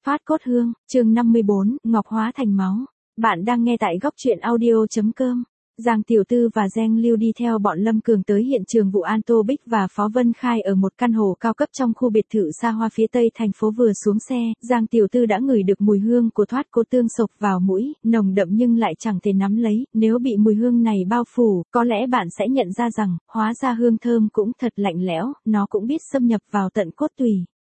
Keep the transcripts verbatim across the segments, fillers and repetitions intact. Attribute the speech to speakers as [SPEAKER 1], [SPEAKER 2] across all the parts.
[SPEAKER 1] Thoát cốt hương, chương năm mươi bốn, Ngọc hóa thành máu. Bạn đang nghe tại góc truyện audio chấm com. Giang Tiểu Tư và Giang Lưu đi theo bọn Lâm Cường tới hiện trường vụ an Tô Bích và Phó Vân Khai ở một căn hộ cao cấp trong khu biệt thự xa hoa phía tây thành phố. Vừa xuống xe, Giang Tiểu Tư đã ngửi được mùi hương của thoát cốt tương sộc vào mũi, nồng đậm nhưng lại chẳng thể nắm lấy. Nếu bị mùi hương này bao phủ, có lẽ bạn sẽ nhận ra rằng, hóa ra hương thơm cũng thật lạnh lẽo, nó cũng biết xâm nhập vào tận cốt tủy.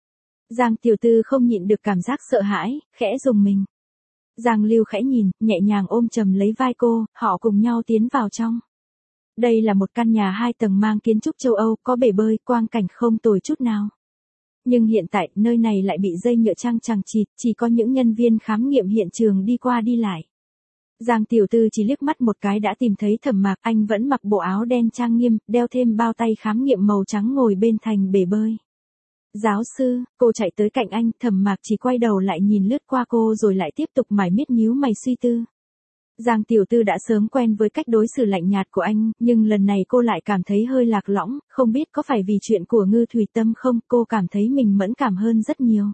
[SPEAKER 1] Giang Tiểu Tư không nhịn được cảm giác sợ hãi, khẽ rùng mình. Giang Lưu khẽ nhìn, nhẹ nhàng ôm chầm lấy vai cô, họ cùng nhau tiến vào trong. Đây là một căn nhà hai tầng mang kiến trúc châu Âu, có bể bơi, quang cảnh không tồi chút nào. Nhưng hiện tại, nơi này lại bị dây nhựa chằng chằng chịt, chỉ có những nhân viên khám nghiệm hiện trường đi qua đi lại. Giang Tiểu Tư chỉ liếc mắt một cái đã tìm thấy Thẩm Mạc, anh vẫn mặc bộ áo đen trang nghiêm, đeo thêm bao tay khám nghiệm màu trắng ngồi bên thành bể bơi. Giáo sư, cô chạy tới cạnh anh, Thẩm Mạc chỉ quay đầu lại nhìn lướt qua cô rồi lại tiếp tục mải miết nhíu mày suy tư. Giang Tiểu Tư đã sớm quen với cách đối xử lạnh nhạt của anh, nhưng lần này cô lại cảm thấy hơi lạc lõng, không biết có phải vì chuyện của Ngư Thủy Tâm không, cô cảm thấy mình mẫn cảm hơn rất nhiều.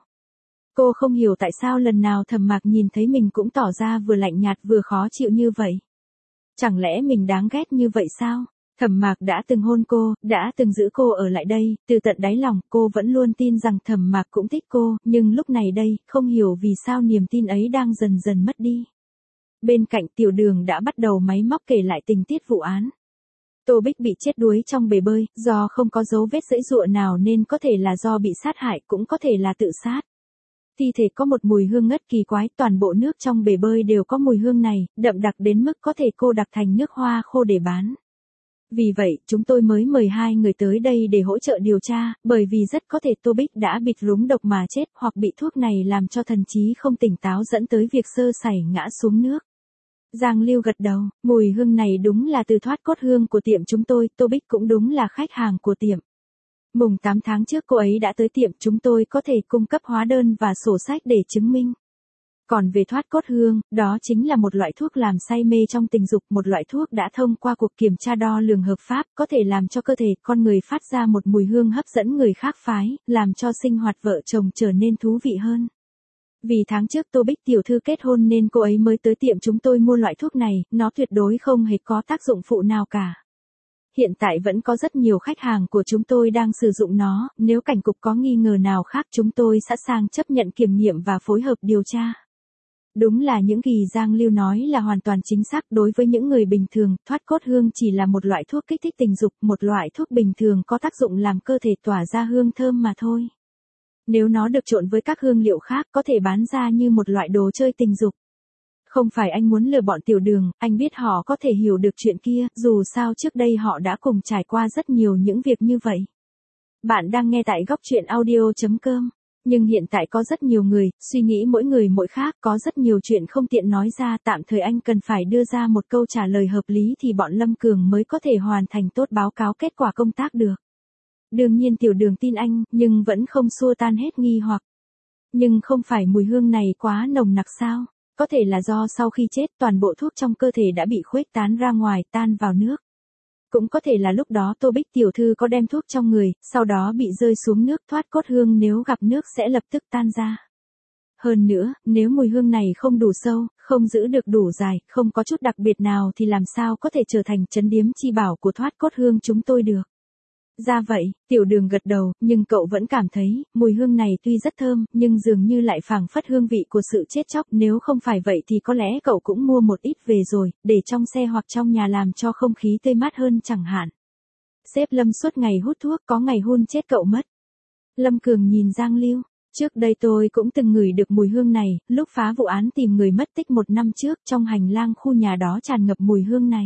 [SPEAKER 1] Cô không hiểu tại sao lần nào Thẩm Mạc nhìn thấy mình cũng tỏ ra vừa lạnh nhạt vừa khó chịu như vậy. Chẳng lẽ mình đáng ghét như vậy sao? Thẩm Mạc đã từng hôn cô, đã từng giữ cô ở lại đây, từ tận đáy lòng cô vẫn luôn tin rằng Thẩm Mạc cũng thích cô, nhưng lúc này đây, không hiểu vì sao niềm tin ấy đang dần dần mất đi. Bên cạnh Tiểu Đường đã bắt đầu máy móc kể lại tình tiết vụ án. Tô Bích bị chết đuối trong bể bơi, do không có dấu vết giãy giụa nào nên có thể là do bị sát hại, cũng có thể là tự sát. Thi thể có một mùi hương ngất kỳ quái, toàn bộ nước trong bể bơi đều có mùi hương này, đậm đặc đến mức có thể cô đặc thành nước hoa khô để bán. Vì vậy, chúng tôi mới mời hai người tới đây để hỗ trợ điều tra, bởi vì rất có thể Tô Bích đã bị rúng độc mà chết, hoặc bị thuốc này làm cho thần trí không tỉnh táo dẫn tới việc sơ sẩy ngã xuống nước. Giang Lưu gật đầu, mùi hương này đúng là từ thoát cốt hương của tiệm chúng tôi, Tô Bích cũng đúng là khách hàng của tiệm. Mùng tám tháng trước cô ấy đã tới tiệm, chúng tôi có thể cung cấp hóa đơn và sổ sách để chứng minh. Còn về thoát cốt hương, đó chính là một loại thuốc làm say mê trong tình dục, một loại thuốc đã thông qua cuộc kiểm tra đo lường hợp pháp, có thể làm cho cơ thể con người phát ra một mùi hương hấp dẫn người khác phái, làm cho sinh hoạt vợ chồng trở nên thú vị hơn. Vì tháng trước Tô Bích tiểu thư kết hôn nên cô ấy mới tới tiệm chúng tôi mua loại thuốc này, nó tuyệt đối không hề có tác dụng phụ nào cả. Hiện tại vẫn có rất nhiều khách hàng của chúng tôi đang sử dụng nó, nếu cảnh cục có nghi ngờ nào khác chúng tôi sẵn sàng chấp nhận kiểm nghiệm và phối hợp điều tra. Đúng là những gì Giang Lưu nói là hoàn toàn chính xác. Đối với những người bình thường, thoát cốt hương chỉ là một loại thuốc kích thích tình dục, một loại thuốc bình thường có tác dụng làm cơ thể tỏa ra hương thơm mà thôi. Nếu nó được trộn với các hương liệu khác có thể bán ra như một loại đồ chơi tình dục. Không phải anh muốn lừa bọn Tiểu Đường, anh biết họ có thể hiểu được chuyện kia, dù sao trước đây họ đã cùng trải qua rất nhiều những việc như vậy. Bạn đang nghe tại góc truyện audio chấm com. Nhưng hiện tại có rất nhiều người, suy nghĩ mỗi người mỗi khác, có rất nhiều chuyện không tiện nói ra, tạm thời anh cần phải đưa ra một câu trả lời hợp lý thì bọn Lâm Cường mới có thể hoàn thành tốt báo cáo kết quả công tác được. Đương nhiên Tiểu Đường tin anh, nhưng vẫn không xua tan hết nghi hoặc. Nhưng không phải mùi hương này quá nồng nặc sao? Có thể là do sau khi chết toàn bộ thuốc trong cơ thể đã bị khuếch tán ra ngoài, tan vào nước. Cũng có thể là lúc đó Tô Bích tiểu thư có đem thuốc trong người, sau đó bị rơi xuống nước. Thoát cốt hương nếu gặp nước sẽ lập tức tan ra. Hơn nữa, nếu mùi hương này không đủ sâu, không giữ được đủ dài, không có chút đặc biệt nào thì làm sao có thể trở thành trấn điếm chi bảo của thoát cốt hương chúng tôi được. Ra vậy, Tiểu Đường gật đầu, nhưng cậu vẫn cảm thấy, mùi hương này tuy rất thơm, nhưng dường như lại phảng phất hương vị của sự chết chóc. Nếu không phải vậy thì có lẽ cậu cũng mua một ít về rồi, để trong xe hoặc trong nhà làm cho không khí tươi mát hơn chẳng hạn. Sếp Lâm suốt ngày hút thuốc, có ngày hôn chết cậu mất. Lâm Cường nhìn Giang Lưu, trước đây tôi cũng từng ngửi được mùi hương này, lúc phá vụ án tìm người mất tích một năm trước, trong hành lang khu nhà đó tràn ngập mùi hương này.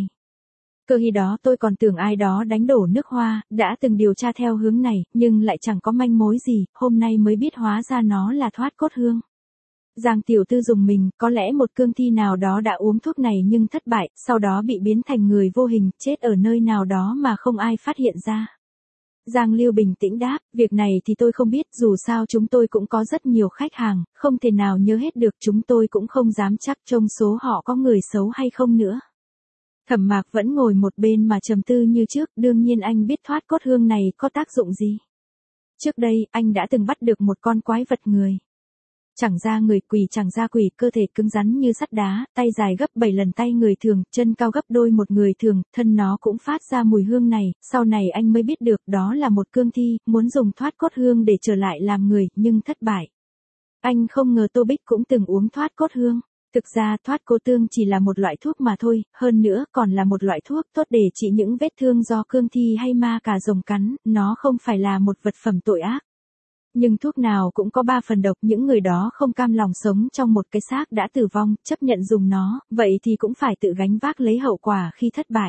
[SPEAKER 1] Cơ khi đó tôi còn tưởng ai đó đánh đổ nước hoa, đã từng điều tra theo hướng này, nhưng lại chẳng có manh mối gì, hôm nay mới biết hóa ra nó là thoát cốt hương. Giang Tiểu Tư dùng mình, có lẽ một cương thi nào đó đã uống thuốc này nhưng thất bại, sau đó bị biến thành người vô hình, chết ở nơi nào đó mà không ai phát hiện ra. Giang Lưu bình tĩnh đáp, việc này thì tôi không biết, dù sao chúng tôi cũng có rất nhiều khách hàng, không thể nào nhớ hết được, chúng tôi cũng không dám chắc trong số họ có người xấu hay không nữa. Thẩm Mạc vẫn ngồi một bên mà trầm tư như trước, đương nhiên anh biết thoát cốt hương này có tác dụng gì. Trước đây, anh đã từng bắt được một con quái vật người. Chẳng ra người, quỷ chẳng ra quỷ, cơ thể cứng rắn như sắt đá, tay dài gấp bảy lần tay người thường, chân cao gấp đôi một người thường, thân nó cũng phát ra mùi hương này, sau này anh mới biết được đó là một cương thi, muốn dùng thoát cốt hương để trở lại làm người, nhưng thất bại. Anh không ngờ Tô Bích cũng từng uống thoát cốt hương. Thực ra thoát cô tương chỉ là một loại thuốc mà thôi, hơn nữa còn là một loại thuốc tốt để trị những vết thương do cương thi hay ma cà rồng cắn, nó không phải là một vật phẩm tội ác. Nhưng thuốc nào cũng có ba phần độc, những người đó không cam lòng sống trong một cái xác đã tử vong, chấp nhận dùng nó, vậy thì cũng phải tự gánh vác lấy hậu quả khi thất bại.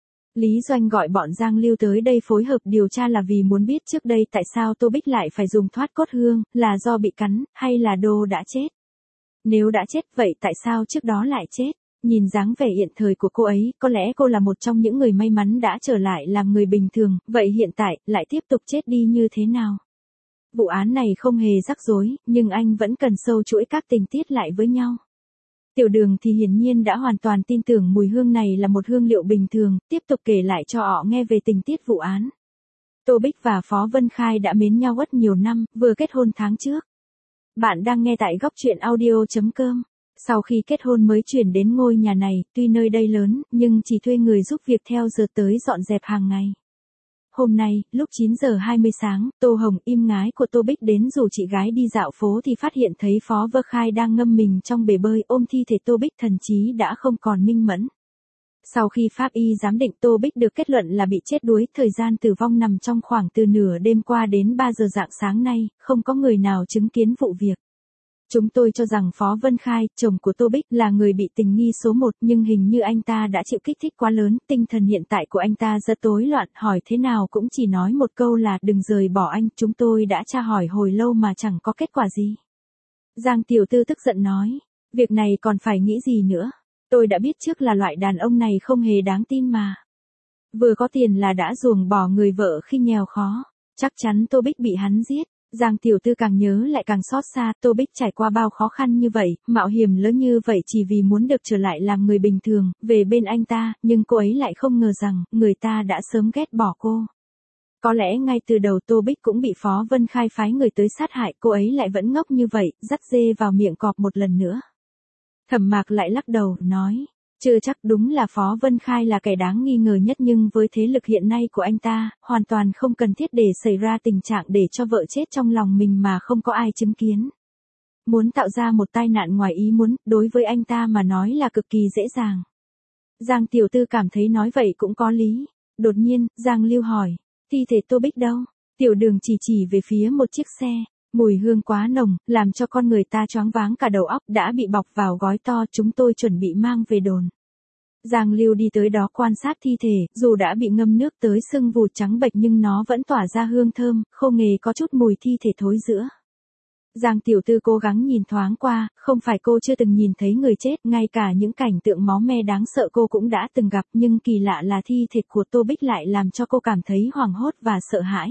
[SPEAKER 1] Lý Doanh gọi bọn Giang Lưu tới đây phối hợp điều tra là vì muốn biết trước đây tại sao Tô Bích lại phải dùng thoát cốt hương, là do bị cắn, hay là Đô đã chết. Nếu đã chết vậy tại sao trước đó lại chết? Nhìn dáng vẻ hiện thời của cô ấy, có lẽ cô là một trong những người may mắn đã trở lại làm người bình thường, vậy hiện tại, lại tiếp tục chết đi như thế nào? Vụ án này không hề rắc rối, nhưng anh vẫn cần sâu chuỗi các tình tiết lại với nhau. Tiểu Đường thì hiển nhiên đã hoàn toàn tin tưởng mùi hương này là một hương liệu bình thường, tiếp tục kể lại cho họ nghe về tình tiết vụ án. Tô Bích và Phó Vân Khai đã mến nhau rất nhiều năm, vừa kết hôn tháng trước. Bạn đang nghe tại góc truyện audio chấm com. Sau khi kết hôn mới chuyển đến ngôi nhà này, tuy nơi đây lớn, nhưng chỉ thuê người giúp việc theo giờ tới dọn dẹp hàng ngày. Hôm nay, lúc chín giờ hai mươi sáng, Tô Hồng, im ngái của Tô Bích đến rủ chị gái đi dạo phố thì phát hiện thấy Phó Vân Khai đang ngâm mình trong bể bơi ôm thi thể Tô Bích, thần trí đã không còn minh mẫn. Sau khi pháp y giám định, Tô Bích được kết luận là bị chết đuối, thời gian tử vong nằm trong khoảng từ nửa đêm qua đến ba giờ rạng sáng nay, không có người nào chứng kiến vụ việc. Chúng tôi cho rằng Phó Vân Khai, chồng của Tô Bích, là người bị tình nghi số một, nhưng hình như anh ta đã chịu kích thích quá lớn, tinh thần hiện tại của anh ta rất rối loạn, hỏi thế nào cũng chỉ nói một câu là đừng rời bỏ anh, chúng tôi đã tra hỏi hồi lâu mà chẳng có kết quả gì. Giang tiểu thư tức giận nói, việc này còn phải nghĩ gì nữa, tôi đã biết trước là loại đàn ông này không hề đáng tin mà. Vừa có tiền là đã ruồng bỏ người vợ khi nghèo khó, chắc chắn Tô Bích bị hắn giết. Giang tiểu thư càng nhớ lại càng xót xa, Tô Bích trải qua bao khó khăn như vậy, mạo hiểm lớn như vậy chỉ vì muốn được trở lại làm người bình thường, về bên anh ta, nhưng cô ấy lại không ngờ rằng, người ta đã sớm ghét bỏ cô. Có lẽ ngay từ đầu Tô Bích cũng bị Phó Vân Khai phái người tới sát hại, cô ấy lại vẫn ngốc như vậy, dắt dê vào miệng cọp một lần nữa. Thẩm Mạc lại lắc đầu, nói, chưa chắc, đúng là Phó Vân Khai là kẻ đáng nghi ngờ nhất, nhưng với thế lực hiện nay của anh ta, hoàn toàn không cần thiết để xảy ra tình trạng để cho vợ chết trong lòng mình mà không có ai chứng kiến. Muốn tạo ra một tai nạn ngoài ý muốn, đối với anh ta mà nói là cực kỳ dễ dàng. Giang tiểu thư cảm thấy nói vậy cũng có lý. Đột nhiên, Giang Lưu hỏi, thi thể Tô Bích đâu? Tiểu Đường chỉ chỉ về phía một chiếc xe. Mùi hương quá nồng, làm cho con người ta choáng váng cả đầu óc, đã bị bọc vào gói to, chúng tôi chuẩn bị mang về đồn. Giang Lưu đi tới đó quan sát thi thể, dù đã bị ngâm nước tới sưng vụt trắng bệch nhưng nó vẫn tỏa ra hương thơm, không hề có chút mùi thi thể thối rữa. Giang tiểu thư cố gắng nhìn thoáng qua, không phải cô chưa từng nhìn thấy người chết, ngay cả những cảnh tượng máu me đáng sợ cô cũng đã từng gặp, nhưng kỳ lạ là thi thể của Tô Bích lại làm cho cô cảm thấy hoảng hốt và sợ hãi.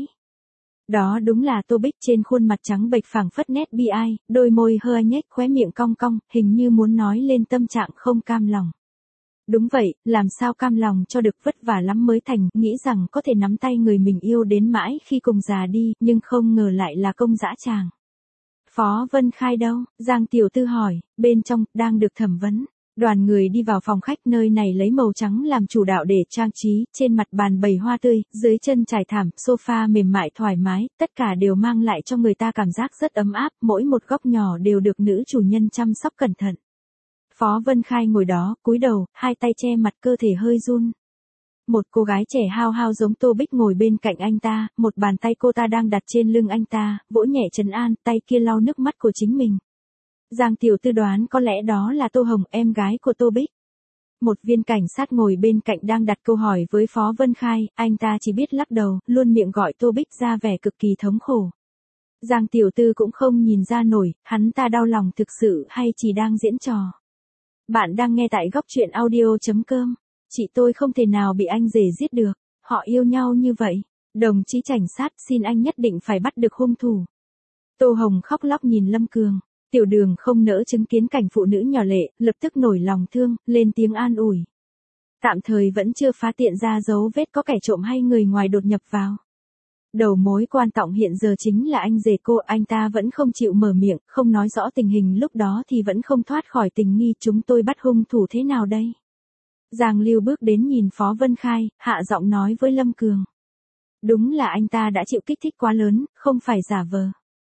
[SPEAKER 1] Đó đúng là Tô Bích, trên khuôn mặt trắng bệch phảng phất nét bi ai, đôi môi hơi nhếch, khóe miệng cong cong, hình như muốn nói lên tâm trạng không cam lòng. Đúng vậy, làm sao cam lòng cho được, vất vả lắm mới thành, nghĩ rằng có thể nắm tay người mình yêu đến mãi khi cùng già đi, nhưng không ngờ lại là công dã tràng. Phó Vân Khai đâu? Giang tiểu thư hỏi, bên trong, đang được thẩm vấn. Đoàn người đi vào phòng khách, nơi này lấy màu trắng làm chủ đạo để trang trí, trên mặt bàn bày hoa tươi, dưới chân trải thảm, sofa mềm mại thoải mái, tất cả đều mang lại cho người ta cảm giác rất ấm áp, mỗi một góc nhỏ đều được nữ chủ nhân chăm sóc cẩn thận. Phó Vân Khai ngồi đó, cúi đầu, hai tay che mặt, cơ thể hơi run. Một cô gái trẻ hao hao giống Tô Bích ngồi bên cạnh anh ta, một bàn tay cô ta đang đặt trên lưng anh ta, vỗ nhẹ trấn an, tay kia lau nước mắt của chính mình. Giang tiểu thư đoán có lẽ đó là Tô Hồng, em gái của Tô Bích. Một viên cảnh sát ngồi bên cạnh đang đặt câu hỏi với Phó Vân Khai, anh ta chỉ biết lắc đầu, luôn miệng gọi Tô Bích ra vẻ cực kỳ thống khổ. Giang tiểu thư cũng không nhìn ra nổi, hắn ta đau lòng thực sự hay chỉ đang diễn trò. Bạn đang nghe tại góc truyện audio chấm com. Chị tôi không thể nào bị anh rể giết được, họ yêu nhau như vậy. Đồng chí cảnh sát, xin anh nhất định phải bắt được hung thủ. Tô Hồng khóc lóc nhìn Lâm Cường. Tiểu Đường không nỡ chứng kiến cảnh phụ nữ nhỏ lệ, lập tức nổi lòng thương, lên tiếng an ủi. Tạm thời vẫn chưa phát hiện ra dấu vết có kẻ trộm hay người ngoài đột nhập vào. Đầu mối quan trọng hiện giờ chính là anh rể cô, anh ta vẫn không chịu mở miệng, không nói rõ tình hình lúc đó thì vẫn không thoát khỏi tình nghi, chúng tôi bắt hung thủ thế nào đây? Giang Lưu bước đến nhìn Phó Vân Khai, hạ giọng nói với Lâm Cường. Đúng là anh ta đã chịu kích thích quá lớn, không phải giả vờ.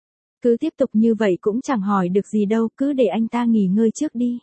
[SPEAKER 1] Cứ tiếp tục như vậy cũng chẳng hỏi được gì đâu, cứ để anh ta nghỉ ngơi trước đi.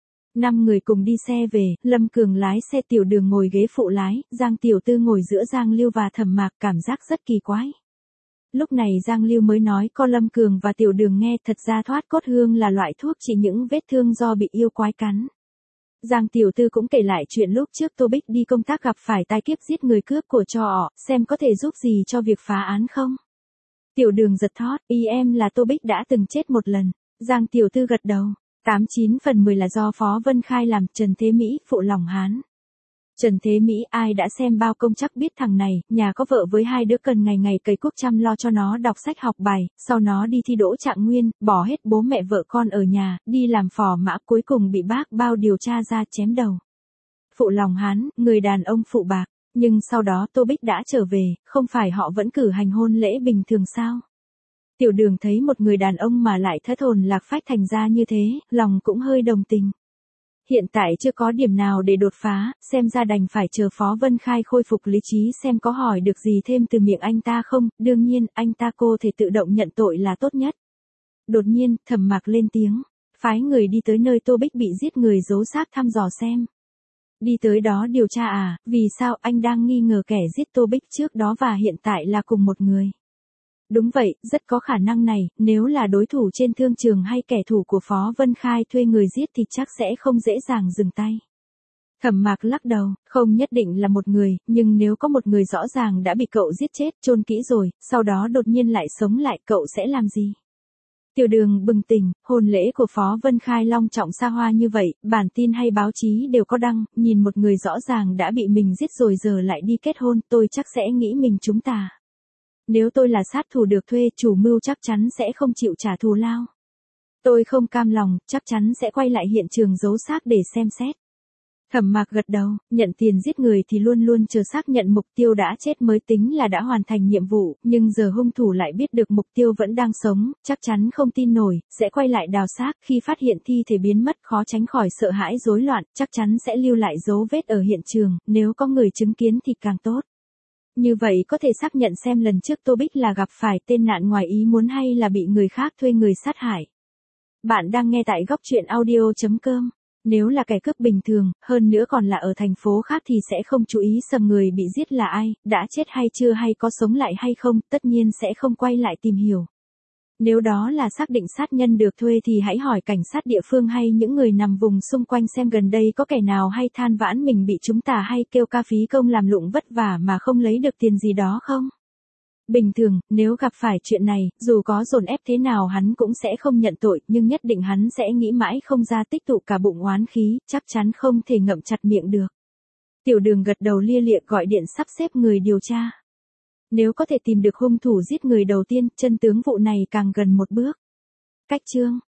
[SPEAKER 1] Năm người cùng đi xe về, Lâm Cường lái xe, Tiểu Đường ngồi ghế phụ lái, Giang Tiểu Tư ngồi giữa Giang Lưu và Thẩm Mạc, cảm giác rất kỳ quái. Lúc này Giang Lưu mới nói co Lâm Cường và Tiểu Đường nghe, thật ra thoát cốt hương là loại thuốc trị những vết thương do bị yêu quái cắn. Giang Tiểu Tư cũng kể lại chuyện lúc trước Tô Bích đi công tác gặp phải tai kiếp giết người cướp của cho họ, xem có thể giúp gì cho việc phá án không. Tiểu Đường giật thót, ý em là Tô Bích đã từng chết một lần. Giang Tiểu Tư gật đầu. Tám chín phần mười là do Phó Vân Khai làm. Trần Thế Mỹ, phụ lòng Hán. Trần Thế Mỹ, ai đã xem bao công chắc biết thằng này, nhà có vợ với hai đứa cần ngày ngày cày cuốc chăm lo cho nó đọc sách học bài, sau nó đi thi đỗ trạng nguyên, bỏ hết bố mẹ vợ con ở nhà, đi làm phò mã, cuối cùng bị bác bao điều tra ra chém đầu. Phụ lòng Hán, người đàn ông phụ bạc, nhưng sau đó Tô Bích đã trở về, không phải họ vẫn cử hành hôn lễ bình thường sao? Tiểu Đường thấy một người đàn ông mà lại thất hồn lạc phách thành ra như thế, lòng cũng hơi đồng tình. Hiện tại chưa có điểm nào để đột phá, xem ra đành phải chờ Phó Vân Khai khôi phục lý trí xem có hỏi được gì thêm từ miệng anh ta không, đương nhiên, anh ta cô thể tự động nhận tội là tốt nhất. Đột nhiên, Thẩm Mạc lên tiếng, phái người đi tới nơi Tô Bích bị giết người giấu xác thăm dò xem. Đi tới đó điều tra à, vì sao anh đang nghi ngờ kẻ giết Tô Bích trước đó và hiện tại là cùng một người? Đúng vậy, rất có khả năng này, nếu là đối thủ trên thương trường hay kẻ thù của Phó Vân Khai thuê người giết thì chắc sẽ không dễ dàng dừng tay. Thẩm Mạc lắc đầu, không nhất định là một người, nhưng nếu có một người rõ ràng đã bị cậu giết chết, chôn kỹ rồi, sau đó đột nhiên lại sống lại, cậu sẽ làm gì? Tiểu Đường bừng tỉnh, hôn lễ của Phó Vân Khai long trọng xa hoa như vậy, bản tin hay báo chí đều có đăng, nhìn một người rõ ràng đã bị mình giết rồi giờ lại đi kết hôn, tôi chắc sẽ nghĩ mình trúng tà. Nếu tôi là sát thủ được thuê, chủ mưu chắc chắn sẽ không chịu trả thù lao. Tôi không cam lòng, chắc chắn sẽ quay lại hiện trường giấu xác để xem xét. Thẩm Mạc gật đầu, nhận tiền giết người thì luôn luôn chờ xác nhận mục tiêu đã chết mới tính là đã hoàn thành nhiệm vụ, nhưng giờ hung thủ lại biết được mục tiêu vẫn đang sống, chắc chắn không tin nổi, sẽ quay lại đào xác, khi phát hiện thi thể biến mất khó tránh khỏi sợ hãi rối loạn, chắc chắn sẽ lưu lại dấu vết ở hiện trường, nếu có người chứng kiến thì càng tốt. Như vậy có thể xác nhận xem lần trước Tô Bích là gặp phải tên nạn ngoài ý muốn hay là bị người khác thuê người sát hại. Bạn đang nghe tại góc truyện audio chấm com. Nếu là kẻ cướp bình thường, hơn nữa còn là ở thành phố khác thì sẽ không chú ý xem người bị giết là ai, đã chết hay chưa hay có sống lại hay không, tất nhiên sẽ không quay lại tìm hiểu. Nếu đó là xác định sát nhân được thuê thì hãy hỏi cảnh sát địa phương hay những người nằm vùng xung quanh xem gần đây có kẻ nào hay than vãn mình bị trúng tà hay kêu ca phí công làm lụng vất vả mà không lấy được tiền gì đó không. Bình thường, nếu gặp phải chuyện này, dù có dồn ép thế nào hắn cũng sẽ không nhận tội, nhưng nhất định hắn sẽ nghĩ mãi không ra, tích tụ cả bụng oán khí, chắc chắn không thể ngậm chặt miệng được. Tiểu Đường gật đầu lia lịa gọi điện sắp xếp người điều tra. Nếu có thể tìm được hung thủ giết người đầu tiên, chân tướng vụ này càng gần một bước. Cách chương